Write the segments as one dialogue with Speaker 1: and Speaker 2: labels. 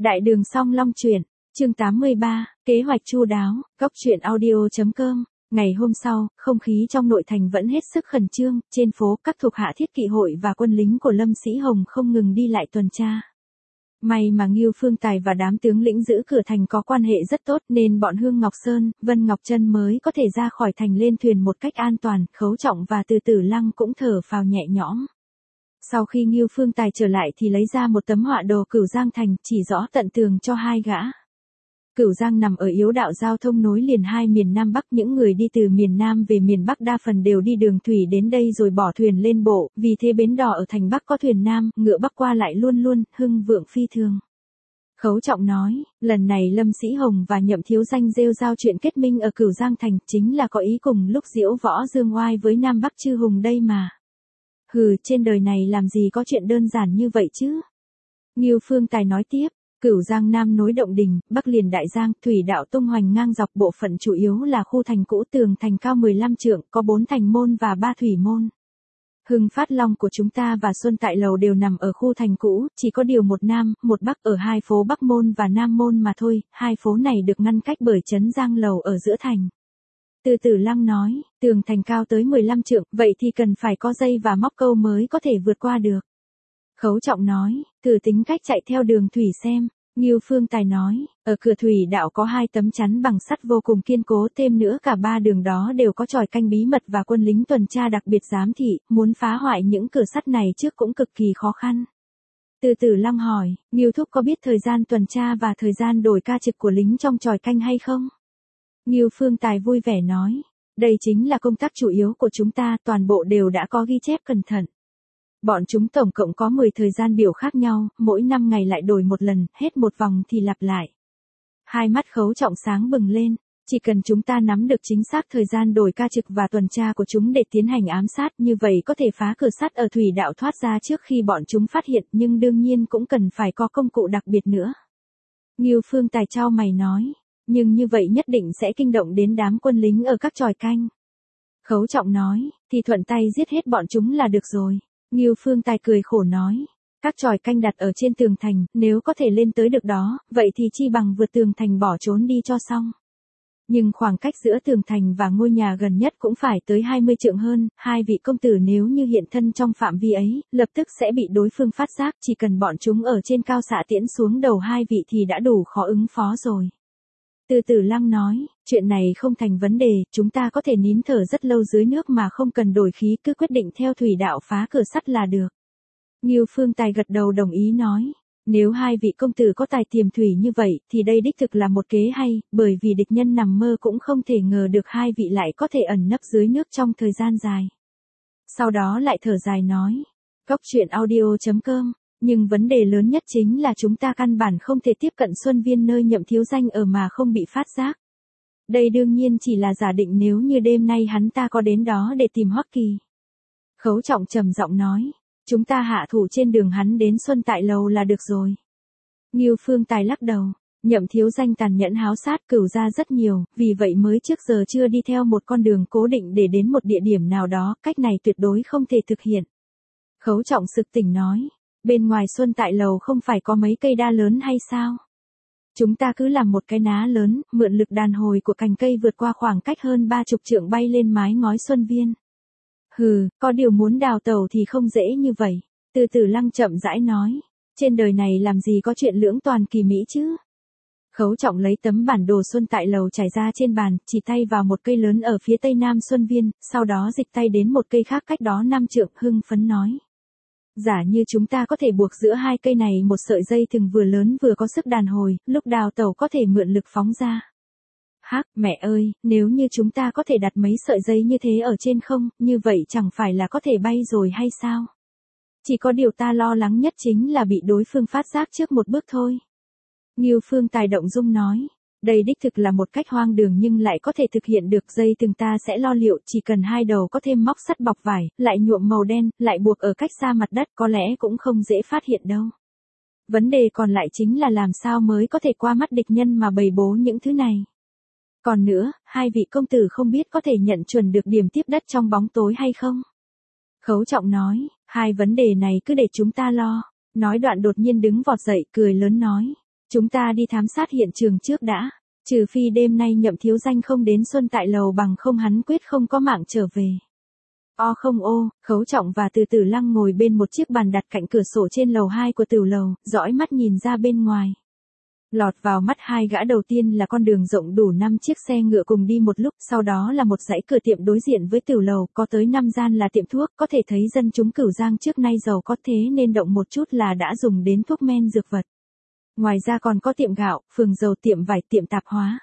Speaker 1: Đại đường Song Long truyện, chương 83, kế hoạch chu đáo, góc truyện audio.com. Ngày hôm sau, không khí trong nội thành vẫn hết sức khẩn trương, trên phố các thuộc hạ thiết kỵ hội và quân lính của Lâm Sĩ Hồng không ngừng đi lại tuần tra. May mà Ngưu Phương Tài và đám tướng lĩnh giữ cửa thành có quan hệ rất tốt nên bọn Hương Ngọc Sơn, Vân Ngọc Trân mới có thể ra khỏi thành lên thuyền một cách an toàn. Khấu Trọng và Từ Tử Lăng cũng thở phào nhẹ nhõm. Sau khi Ngưu Phương Tài trở lại thì lấy ra một tấm họa đồ Cửu Giang thành, chỉ rõ tận tường cho hai gã. Cửu Giang nằm ở yếu đạo giao thông nối liền hai miền Nam Bắc, những người đi từ miền Nam về miền Bắc đa phần đều đi đường thủy đến đây rồi bỏ thuyền lên bộ, vì thế bến đò ở thành Bắc có thuyền Nam, ngựa Bắc qua lại luôn luôn, hưng vượng phi thường. Khấu Trọng nói, lần này Lâm Sĩ Hồng và Nhậm Thiếu Danh rêu rao chuyện kết minh ở Cửu Giang thành, chính là có ý cùng lúc diễu võ dương oai với Nam Bắc chư hùng đây mà. Hừ, trên đời này làm gì có chuyện đơn giản như vậy chứ? Ngưu Phương Tài nói tiếp, Cửu Giang Nam nối Động Đình, Bắc liền Đại Giang, thủy đạo tung hoành ngang dọc, bộ phận chủ yếu là khu thành cũ, tường thành cao 15 trượng, có 4 thành môn và 3 thủy môn. Hưng Phát Long của chúng ta và Xuân Tại Lầu đều nằm ở khu thành cũ, chỉ có điều một Nam, một Bắc ở hai phố Bắc Môn và Nam Môn mà thôi, hai phố này được ngăn cách bởi trấn Giang Lầu ở giữa thành. Từ Tử Lăng nói, tường thành cao tới 15 trượng, vậy thì cần phải có dây và móc câu mới có thể vượt qua được. Khấu Trọng nói, thử tính cách chạy theo đường thủy xem. Ngưu Phương Tài nói, ở cửa thủy đạo có 2 tấm chắn bằng sắt vô cùng kiên cố, thêm nữa cả 3 đường đó đều có chòi canh bí mật và quân lính tuần tra đặc biệt giám thị, muốn phá hoại những cửa sắt này trước cũng cực kỳ khó khăn. Từ Tử Lăng hỏi, Ngưu Thúc có biết thời gian tuần tra và thời gian đổi ca trực của lính trong chòi canh hay không? Ngưu Phương Tài vui vẻ nói, đây chính là công tác chủ yếu của chúng ta, toàn bộ đều đã có ghi chép cẩn thận. Bọn chúng tổng cộng có 10 thời gian biểu khác nhau, mỗi 5 ngày lại đổi một lần, hết một vòng thì lặp lại. Hai mắt Khấu Trọng sáng bừng lên, chỉ cần chúng ta nắm được chính xác thời gian đổi ca trực và tuần tra của chúng để tiến hành ám sát, như vậy có thể phá cửa sắt ở thủy đạo thoát ra trước khi bọn chúng phát hiện, nhưng đương nhiên cũng cần phải có công cụ đặc biệt nữa. Ngưu Phương Tài chau mày nói, nhưng như vậy nhất định sẽ kinh động đến đám quân lính ở các chòi canh. Khấu Trọng nói, thì thuận tay giết hết bọn chúng là được rồi. Ngưu Phương Tài cười khổ nói, các chòi canh đặt ở trên tường thành, nếu có thể lên tới được đó, vậy thì chi bằng vượt tường thành bỏ trốn đi cho xong. Nhưng khoảng cách giữa tường thành và ngôi nhà gần nhất cũng phải tới 20 trượng hơn, hai vị công tử nếu như hiện thân trong phạm vi ấy, lập tức sẽ bị đối phương phát giác, chỉ cần bọn chúng ở trên cao xạ tiễn xuống đầu hai vị thì đã đủ khó ứng phó rồi. Từ Tử Lăng nói, chuyện này không thành vấn đề, chúng ta có thể nín thở rất lâu dưới nước mà không cần đổi khí, cứ quyết định theo thủy đạo phá cửa sắt là được. Ngưu Phương Tài gật đầu đồng ý nói, nếu hai vị công tử có tài tiềm thủy như vậy, thì đây đích thực là một kế hay, bởi vì địch nhân nằm mơ cũng không thể ngờ được hai vị lại có thể ẩn nấp dưới nước trong thời gian dài. Sau đó lại thở dài nói, góc truyện audio.com. Nhưng vấn đề lớn nhất chính là chúng ta căn bản không thể tiếp cận Xuân Viên nơi Nhậm Thiếu Danh ở mà không bị phát giác. Đây đương nhiên chỉ là giả định nếu như đêm nay hắn ta có đến đó để tìm Hoắc Kỳ. Khấu Trọng trầm giọng nói, chúng ta hạ thủ trên đường hắn đến Xuân Tại Lầu là được rồi. Ngưu Phương Tài lắc đầu, Nhậm Thiếu Danh tàn nhẫn háo sát Cửu gia rất nhiều, vì vậy mới trước giờ chưa đi theo một con đường cố định để đến một địa điểm nào đó, cách này tuyệt đối không thể thực hiện. Khấu Trọng sực tỉnh nói, bên ngoài Xuân Tại Lầu không phải có mấy cây đa lớn hay sao? Chúng ta cứ làm một cái ná lớn, mượn lực đàn hồi của cành cây vượt qua khoảng cách hơn 30 trượng bay lên mái ngói Xuân Viên. Hừ, có điều muốn đào tẩu thì không dễ như vậy. Từ Tử Lăng chậm rãi nói, trên đời này làm gì có chuyện lưỡng toàn kỳ mỹ chứ? Khấu Trọng lấy tấm bản đồ Xuân Tại Lầu trải ra trên bàn, chỉ tay vào một cây lớn ở phía tây nam Xuân Viên, sau đó dịch tay đến một cây khác cách đó 5 trượng, hưng phấn nói. Giả như chúng ta có thể buộc giữa hai cây này một sợi dây thừng vừa lớn vừa có sức đàn hồi, lúc đào tẩu có thể mượn lực phóng ra. Hắc, mẹ ơi, nếu như chúng ta có thể đặt mấy sợi dây như thế ở trên không, như vậy chẳng phải là có thể bay rồi hay sao? Chỉ có điều ta lo lắng nhất chính là bị đối phương phát giác trước một bước thôi. Ngưu Phương Tài động dung nói, đây đích thực là một cách hoang đường nhưng lại có thể thực hiện được, dây thừng ta sẽ lo liệu, chỉ cần hai đầu có thêm móc sắt bọc vải, lại nhuộm màu đen, lại buộc ở cách xa mặt đất, có lẽ cũng không dễ phát hiện đâu. Vấn đề còn lại chính là làm sao mới có thể qua mắt địch nhân mà bày bố những thứ này. Còn nữa, hai vị công tử không biết có thể nhận chuẩn được điểm tiếp đất trong bóng tối hay không? Khấu Trọng nói, hai vấn đề này cứ để chúng ta lo. Nói đoạn đột nhiên đứng vọt dậy, cười lớn nói, Chúng ta đi thám sát hiện trường trước đã. Trừ phi đêm nay Nhậm thiếu danh không đến Xuân Tại Lầu, bằng không hắn quyết không có mạng trở về. Không ô, Khấu Trọng và Từ Tử Lăng ngồi bên một chiếc bàn đặt cạnh cửa sổ trên lầu 2 của tiểu lầu, dõi mắt nhìn ra bên ngoài. Lọt vào mắt hai gã đầu tiên là con đường rộng đủ 5 chiếc xe ngựa cùng đi một lúc, sau đó là một dãy cửa tiệm đối diện với tiểu lầu, có tới 5 gian là tiệm thuốc, có thể thấy dân chúng Cửu Giang trước nay giàu có thế nên động một chút là đã dùng đến thuốc men dược vật. Ngoài ra còn có tiệm gạo, phường dầu, tiệm vải, tiệm tạp hóa.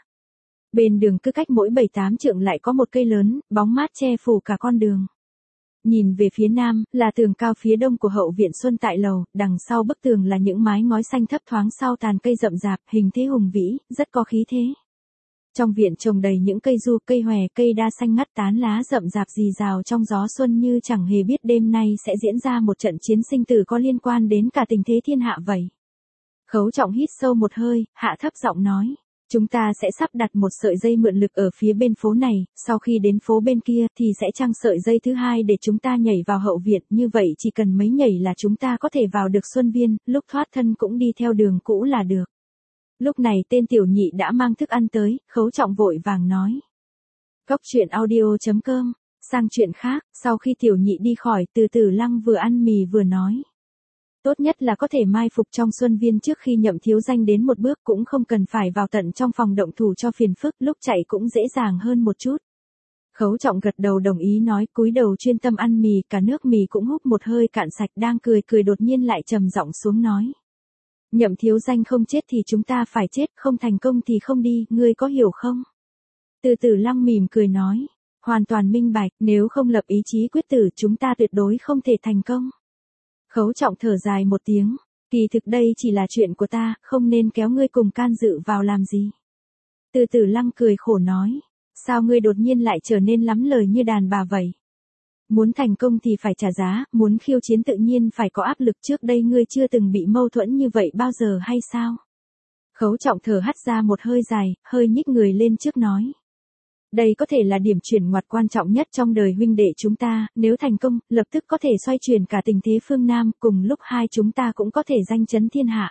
Speaker 1: Bên đường cứ cách mỗi 7-8 trượng lại có một cây lớn, bóng mát che phủ cả con đường. Nhìn về phía nam, là tường cao phía đông của hậu viện Xuân Tại Lầu, đằng sau bức tường là những mái ngói xanh thấp thoáng sau tàn cây rậm rạp, hình thế hùng vĩ, rất có khí thế. Trong viện trồng đầy những cây du, cây hòe, cây đa xanh ngắt, tán lá rậm rạp rì rào trong gió xuân, như chẳng hề biết đêm nay sẽ diễn ra một trận chiến sinh tử có liên quan đến cả tình thế thiên hạ vậy. Khấu Trọng hít sâu một hơi, hạ thấp giọng nói. Chúng ta sẽ sắp đặt một sợi dây mượn lực ở phía bên phố này, sau khi đến phố bên kia thì sẽ trang sợi dây thứ hai để chúng ta nhảy vào hậu viện, như vậy chỉ cần mấy nhảy là chúng ta có thể vào được Xuân Viên, lúc thoát thân cũng đi theo đường cũ là được. Lúc này tên tiểu nhị đã mang thức ăn tới, Khấu Trọng vội vàng nói. Góc truyện audio.com, sang chuyện khác, sau khi tiểu nhị đi khỏi, Từ Tử Lăng vừa ăn mì vừa nói. Tốt nhất là có thể mai phục trong Xuân Viên trước khi Nhậm thiếu danh đến một bước, cũng không cần phải vào tận trong phòng động thủ cho phiền phức, lúc chạy cũng dễ dàng hơn một chút. Khấu Trọng gật đầu đồng ý nói, cúi đầu chuyên tâm ăn mì, cả nước mì cũng húp một hơi cạn sạch, đang cười đột nhiên lại trầm giọng xuống nói. Nhậm thiếu danh không chết thì chúng ta phải chết, không thành công thì không đi, ngươi có hiểu không? Từ Tử Lăng mỉm cười nói, hoàn toàn minh bạch, nếu không lập ý chí quyết tử chúng ta tuyệt đối không thể thành công. Khấu Trọng thở dài một tiếng, kỳ thực đây chỉ là chuyện của ta, không nên kéo ngươi cùng can dự vào làm gì. Từ Tử Lăng cười khổ nói, sao ngươi đột nhiên lại trở nên lắm lời như đàn bà vậy? Muốn thành công thì phải trả giá, muốn khiêu chiến tự nhiên phải có áp lực, trước đây ngươi chưa từng bị mâu thuẫn như vậy bao giờ hay sao? Khấu Trọng thở hắt ra một hơi dài, hơi nhích người lên trước nói. Đây có thể là điểm chuyển ngoặt quan trọng nhất trong đời huynh đệ chúng ta, nếu thành công, lập tức có thể xoay chuyển cả tình thế phương Nam, cùng lúc hai chúng ta cũng có thể danh chấn thiên hạ.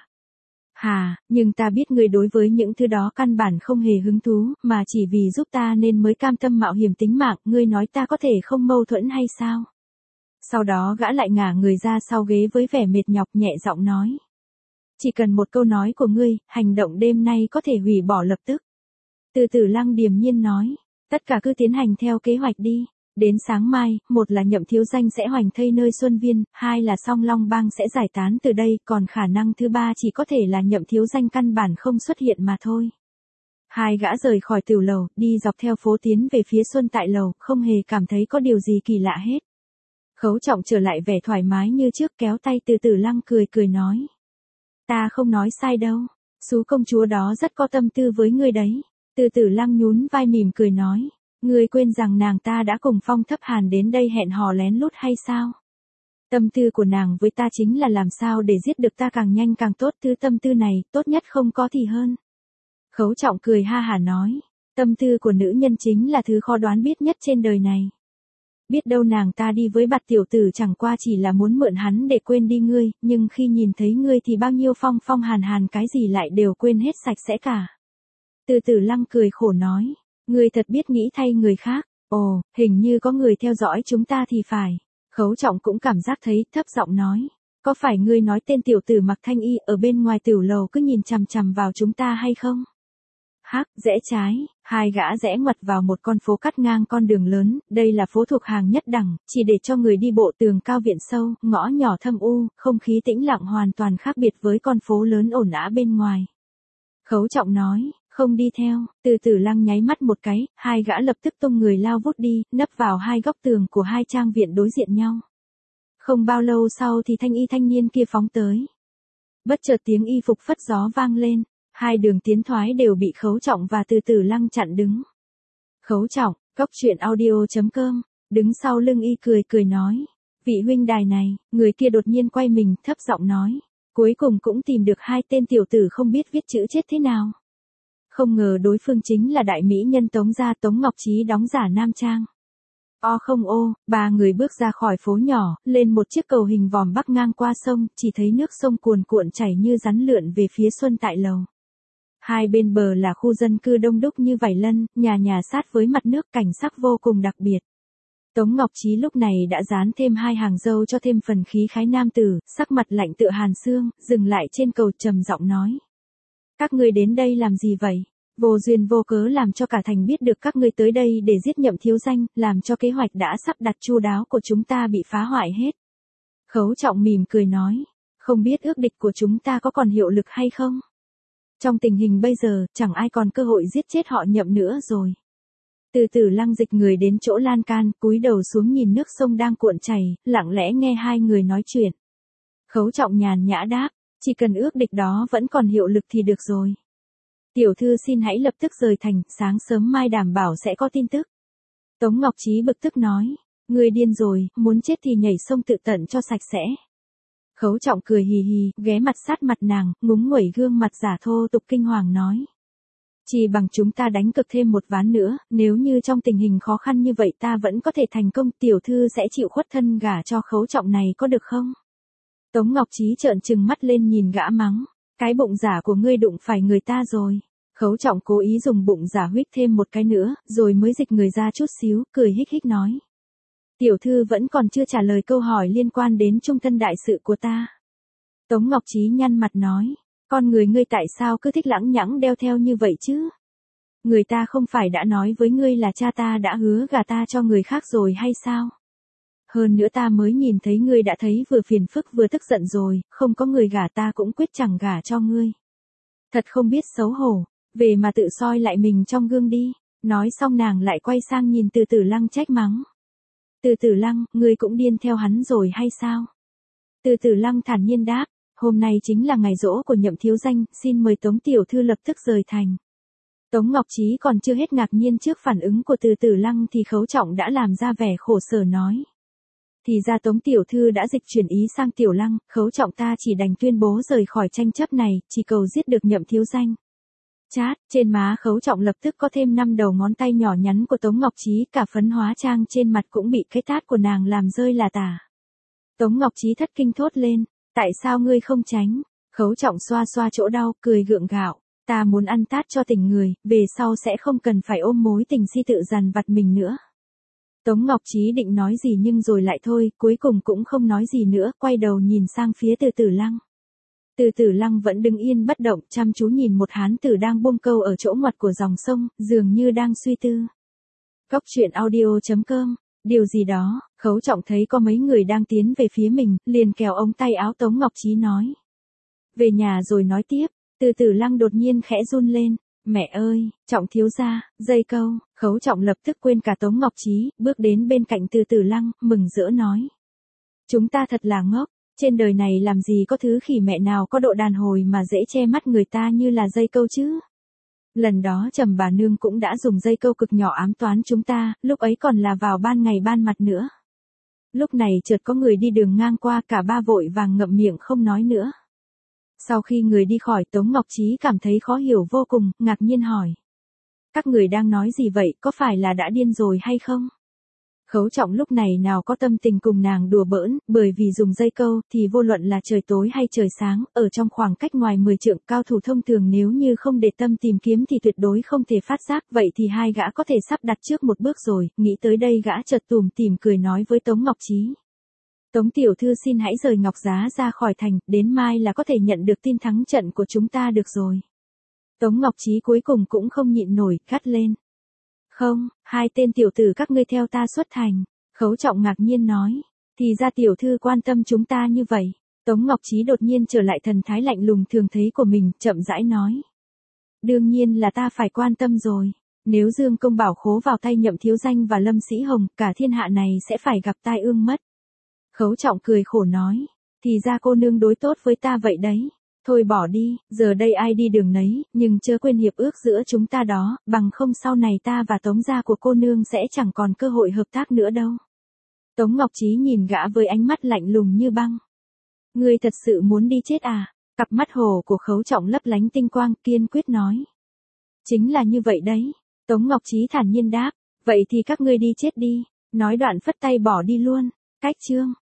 Speaker 1: Nhưng ta biết ngươi đối với những thứ đó căn bản không hề hứng thú, mà chỉ vì giúp ta nên mới cam tâm mạo hiểm tính mạng, ngươi nói ta có thể không mâu thuẫn hay sao? Sau đó gã lại ngả người ra sau ghế với vẻ mệt nhọc, nhẹ giọng nói. Chỉ cần một câu nói của ngươi, hành động đêm nay có thể hủy bỏ lập tức. Từ Tử Lăng điềm nhiên nói. Tất cả cứ tiến hành theo kế hoạch đi. Đến sáng mai, một là Nhậm thiếu danh sẽ hoành thây nơi Xuân Viên, hai là Song Long Bang sẽ giải tán từ đây, còn khả năng thứ ba chỉ có thể là Nhậm thiếu danh căn bản không xuất hiện mà thôi. Hai gã rời khỏi tiểu lầu, đi dọc theo phố tiến về phía Xuân Tại Lầu, không hề cảm thấy có điều gì kỳ lạ hết. Khấu Trọng trở lại vẻ thoải mái như trước, kéo tay Từ Tử Lăng cười nói. Ta không nói sai đâu, Sú công chúa đó rất có tâm tư với ngươi đấy. Từ Tử Lăng nhún vai mỉm cười nói, ngươi quên rằng nàng ta đã cùng Phong Thấp Hàn đến đây hẹn hò lén lút hay sao? Tâm tư của nàng với ta chính là làm sao để giết được ta càng nhanh càng tốt, thứ tâm tư này, tốt nhất không có thì hơn. Khấu Trọng cười ha hả nói, tâm tư của nữ nhân chính là thứ khó đoán biết nhất trên đời này. Biết đâu nàng ta đi với Bạt tiểu tử chẳng qua chỉ là muốn mượn hắn để quên đi ngươi, nhưng khi nhìn thấy ngươi thì bao nhiêu Phong Hàn cái gì lại đều quên hết sạch sẽ cả. Từ Tử Lăng cười khổ nói, ngươi thật biết nghĩ thay người khác, hình như có người theo dõi chúng ta thì phải. Khấu Trọng cũng cảm giác thấy, thấp giọng nói, có phải ngươi nói tên tiểu tử mặc thanh y ở bên ngoài tiểu lầu cứ nhìn chằm chằm vào chúng ta hay không? Rẽ trái, hai gã rẽ ngoặt vào một con phố cắt ngang con đường lớn, đây là phố thuộc hàng nhất đẳng, chỉ để cho người đi bộ, tường cao viện sâu, ngõ nhỏ thâm u, không khí tĩnh lặng hoàn toàn khác biệt với con phố lớn ồn ào bên ngoài. Khấu Trọng nói, không đi theo. Từ Tử Lăng nháy mắt một cái, hai gã lập tức tung người lao vút đi, nấp vào hai góc tường của hai trang viện đối diện nhau. Không bao lâu sau thì thanh y thanh niên kia phóng tới. Bất chợt tiếng y phục phất gió vang lên, hai đường tiến thoái đều bị Khấu Trọng và Từ Tử Lăng chặn đứng. Khấu Trọng, góc truyện audio.com, đứng sau lưng y cười nói, vị huynh đài này, người kia đột nhiên quay mình, thấp giọng nói, cuối cùng cũng tìm được hai tên tiểu tử không biết viết chữ chết thế nào. Không ngờ đối phương chính là đại mỹ nhân Tống gia Tống Ngọc Trí đóng giả nam trang. O không ô, ba người bước ra khỏi phố nhỏ, lên một chiếc cầu hình vòm bắc ngang qua sông, chỉ thấy nước sông cuồn cuộn chảy như rắn lượn về phía Xuân Tại Lầu. Hai bên bờ là khu dân cư đông đúc như vải lân, nhà nhà sát với mặt nước, cảnh sắc vô cùng đặc biệt. Tống Ngọc Trí lúc này đã dán thêm hai hàng râu cho thêm phần khí khái nam tử, sắc mặt lạnh tựa hàn xương, dừng lại trên cầu trầm giọng nói. Các ngươi đến đây làm gì vậy? Vô duyên vô cớ làm cho cả thành biết được các ngươi tới đây để giết Nhậm thiếu danh, làm cho kế hoạch đã sắp đặt chu đáo của chúng ta bị phá hoại hết. Khấu Trọng mỉm cười nói, không biết ước địch của chúng ta có còn hiệu lực hay không? Trong tình hình bây giờ, chẳng ai còn cơ hội giết chết họ Nhậm nữa rồi. Từ Tử Lăng dịch người đến chỗ lan can, cúi đầu xuống nhìn nước sông đang cuộn chảy, lặng lẽ nghe hai người nói chuyện. Khấu Trọng nhàn nhã đáp, chỉ cần ước địch đó vẫn còn hiệu lực thì được rồi. Tiểu thư xin hãy lập tức rời thành, sáng sớm mai đảm bảo sẽ có tin tức. Tống Ngọc Trí bực tức nói, ngươi điên rồi, muốn chết thì nhảy sông tự tận cho sạch sẽ. Khấu Trọng cười hì hì, ghé mặt sát mặt nàng, ngúng nguẩy gương mặt giả thô tục kinh hoàng nói. Chỉ bằng chúng ta đánh cực thêm một ván nữa, nếu như trong tình hình khó khăn như vậy ta vẫn có thể thành công, tiểu thư sẽ chịu khuất thân gả cho Khấu Trọng này có được không? Tống Ngọc Trí trợn trừng mắt lên nhìn gã mắng, cái bụng giả của ngươi đụng phải người ta rồi. Khấu Trọng cố ý dùng bụng giả huých thêm một cái nữa, rồi mới dịch người ra chút xíu, cười hích hích nói. Tiểu thư vẫn còn chưa trả lời câu hỏi liên quan đến trung thân đại sự của ta. Tống Ngọc Trí nhăn mặt nói, con người ngươi tại sao cứ thích lãng nhãng đeo theo như vậy chứ? Người ta không phải đã nói với ngươi là cha ta đã hứa gả ta cho người khác rồi hay sao? Hơn nữa ta mới nhìn thấy ngươi đã thấy vừa phiền phức vừa tức giận rồi, không có người gả ta cũng quyết chẳng gả cho ngươi. Thật không biết xấu hổ, về mà tự soi lại mình trong gương đi. Nói xong nàng lại quay sang nhìn Từ Tử Lăng trách mắng. Từ Tử Lăng, ngươi cũng điên theo hắn rồi hay sao? Từ Tử Lăng thản nhiên đáp, hôm nay chính là ngày giỗ của Nhậm thiếu danh, xin mời Tống tiểu thư lập tức rời thành. Tống Ngọc Trí còn chưa hết ngạc nhiên trước phản ứng của Từ Tử Lăng thì Khấu Trọng đã làm ra vẻ khổ sở nói. Thì ra Tống tiểu thư đã dịch chuyển ý sang Tiểu Lăng, Khấu Trọng ta chỉ đành tuyên bố rời khỏi tranh chấp này, chỉ cầu giết được Nhậm thiếu danh. Chát, trên má Khấu Trọng lập tức có thêm 5 đầu ngón tay nhỏ nhắn của Tống Ngọc Trí, cả phấn hóa trang trên mặt cũng bị cái tát của nàng làm rơi là tả. Tống Ngọc Trí thất kinh thốt lên, tại sao ngươi không tránh? Khấu Trọng xoa xoa chỗ đau, cười gượng gạo, ta muốn ăn tát cho tỉnh người, về sau sẽ không cần phải ôm mối tình si tự dằn vặt mình nữa. Tống Ngọc Trí định nói gì nhưng rồi lại thôi, cuối cùng cũng không nói gì nữa, quay đầu nhìn sang phía Từ Tử Lăng. Từ Tử Lăng vẫn đứng yên bất động, chăm chú nhìn một hán tử đang buông câu ở chỗ ngoặt của dòng sông, dường như đang suy tư. Góc truyện audio.com, điều gì đó, Khấu Trọng thấy có mấy người đang tiến về phía mình, liền kéo ống tay áo Tống Ngọc Trí nói. Về nhà rồi nói tiếp. Từ Tử Lăng đột nhiên khẽ run lên. Mẹ ơi, Trọng thiếu gia, dây câu. Khấu Trọng lập tức quên cả Tống Ngọc Trí, bước đến bên cạnh Từ Tử Lăng, mừng rỡ nói. Chúng ta thật là ngốc, trên đời này làm gì có thứ khỉ mẹ nào có độ đàn hồi mà dễ che mắt người ta như là dây câu chứ. Lần đó Trầm bà nương cũng đã dùng dây câu cực nhỏ ám toán chúng ta, lúc ấy còn là vào ban ngày ban mặt nữa. Lúc này chợt có người đi đường ngang qua, cả ba vội vàng ngậm miệng không nói nữa. Sau khi người đi khỏi, Tống Ngọc Trí cảm thấy khó hiểu vô cùng, ngạc nhiên hỏi. Các người đang nói gì vậy, có phải là đã điên rồi hay không? Khấu Trọng lúc này nào có tâm tình cùng nàng đùa bỡn, bởi vì dùng dây câu thì vô luận là trời tối hay trời sáng, ở trong khoảng cách ngoài 10 trượng, cao thủ thông thường nếu như không để tâm tìm kiếm thì tuyệt đối không thể phát giác, vậy thì hai gã có thể sắp đặt trước một bước rồi, nghĩ tới đây gã chợt tủm tỉm cười nói với Tống Ngọc Trí. Tống tiểu thư xin hãy rời Ngọc Giá ra khỏi thành, đến mai là có thể nhận được tin thắng trận của chúng ta được rồi. Tống Ngọc Trí cuối cùng cũng không nhịn nổi, gắt lên. Không, hai tên tiểu tử các ngươi theo ta xuất thành. Khấu Trọng ngạc nhiên nói. Thì ra tiểu thư quan tâm chúng ta như vậy. Tống Ngọc Trí đột nhiên trở lại thần thái lạnh lùng thường thấy của mình, chậm rãi nói. Đương nhiên là ta phải quan tâm rồi. Nếu Dương Công Bảo Khố vào tay Nhậm thiếu danh và Lâm Sĩ Hồng, cả thiên hạ này sẽ phải gặp tai ương mất. Khấu Trọng cười khổ nói. Thì ra cô nương đối tốt với ta vậy đấy. Thôi bỏ đi, giờ đây ai đi đường nấy, nhưng chớ quên hiệp ước giữa chúng ta đó, bằng không sau này ta và Tống gia của cô nương sẽ chẳng còn cơ hội hợp tác nữa đâu. Tống Ngọc Trí nhìn gã với ánh mắt lạnh lùng như băng. Ngươi thật sự muốn đi chết à? Cặp mắt hồ của Khấu Trọng lấp lánh tinh quang, kiên quyết nói. Chính là như vậy đấy. Tống Ngọc Trí thản nhiên đáp, vậy thì các ngươi đi chết đi. Nói đoạn phất tay bỏ đi luôn. Cách chương.